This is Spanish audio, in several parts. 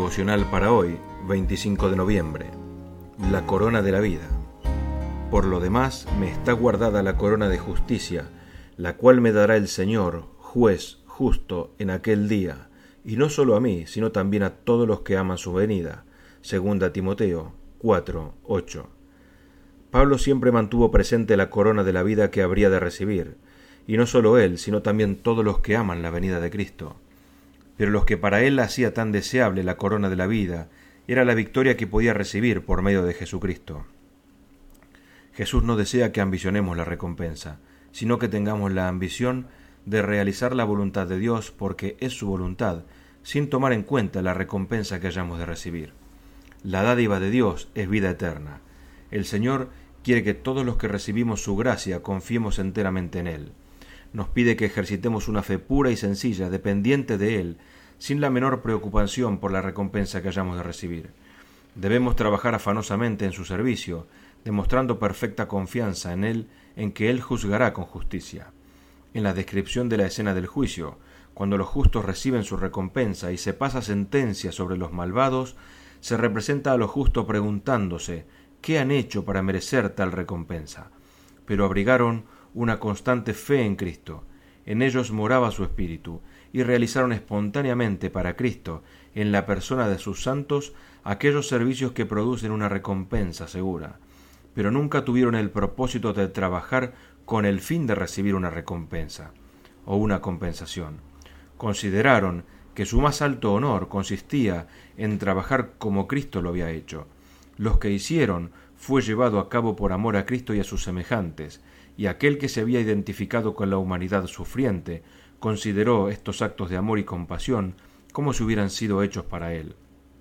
Devocional para hoy, 25 de noviembre. La corona de la vida. Por lo demás, me está guardada la corona de justicia, la cual me dará el Señor, juez justo, en aquel día, y no solo a mí, sino también a todos los que aman su venida. 2 Timoteo 4:8. Pablo siempre mantuvo presente la corona de la vida que habría de recibir, y no solo él, sino también todos los que aman la venida de Cristo. Pero lo que para él hacía tan deseable la corona de la vida era la victoria que podía recibir por medio de Jesucristo. Jesús no desea que ambicionemos la recompensa, sino que tengamos la ambición de realizar la voluntad de Dios porque es su voluntad, sin tomar en cuenta la recompensa que hayamos de recibir. La dádiva de Dios es vida eterna. El Señor quiere que todos los que recibimos su gracia confiemos enteramente en Él. Nos pide que ejercitemos una fe pura y sencilla, dependiente de Él, sin la menor preocupación por la recompensa que hayamos de recibir. Debemos trabajar afanosamente en su servicio, demostrando perfecta confianza en Él, en que Él juzgará con justicia. En la descripción de la escena del juicio, cuando los justos reciben su recompensa y se pasa sentencia sobre los malvados, se representa a los justos preguntándose ¿qué han hecho para merecer tal recompensa? Pero abrigaron una constante fe en Cristo, en ellos moraba su espíritu, y realizaron espontáneamente para Cristo, en la persona de sus santos, aquellos servicios que producen una recompensa segura, pero nunca tuvieron el propósito de trabajar con el fin de recibir una recompensa, o una compensación. Consideraron que su más alto honor consistía en trabajar como Cristo lo había hecho. Los que hicieron fue llevado a cabo por amor a Cristo y a sus semejantes, y aquel que se había identificado con la humanidad sufriente consideró estos actos de amor y compasión como si hubieran sido hechos para él.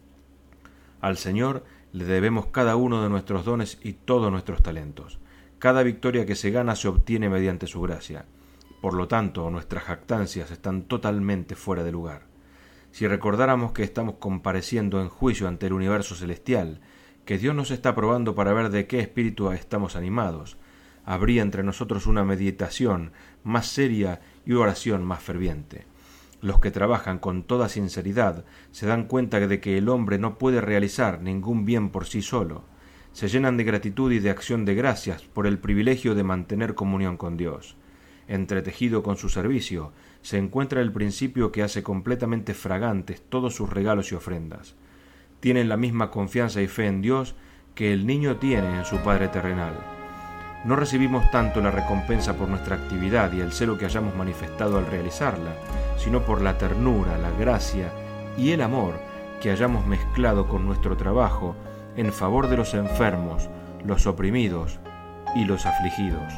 Al Señor le debemos cada uno de nuestros dones y todos nuestros talentos. Cada victoria que se gana se obtiene mediante su gracia. Por lo tanto, nuestras jactancias están totalmente fuera de lugar. Si recordáramos que estamos compareciendo en juicio ante el universo celestial, que Dios nos está probando para ver de qué espíritu estamos animados, habría entre nosotros una meditación más seria y oración más ferviente. Los que trabajan con toda sinceridad se dan cuenta de que el hombre no puede realizar ningún bien por sí solo. Se llenan de gratitud y de acción de gracias por el privilegio de mantener comunión con Dios. Entretejido con su servicio, se encuentra el principio que hace completamente fragantes todos sus regalos y ofrendas. Tienen la misma confianza y fe en Dios que el niño tiene en su Padre terrenal. No recibimos tanto la recompensa por nuestra actividad y el celo que hayamos manifestado al realizarla, sino por la ternura, la gracia y el amor que hayamos mezclado con nuestro trabajo en favor de los enfermos, los oprimidos y los afligidos.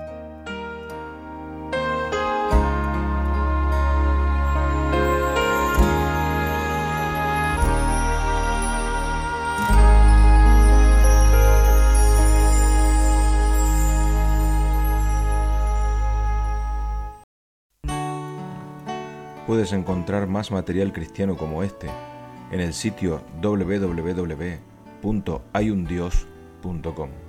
Puedes encontrar más material cristiano como este en el sitio www.hayundios.com.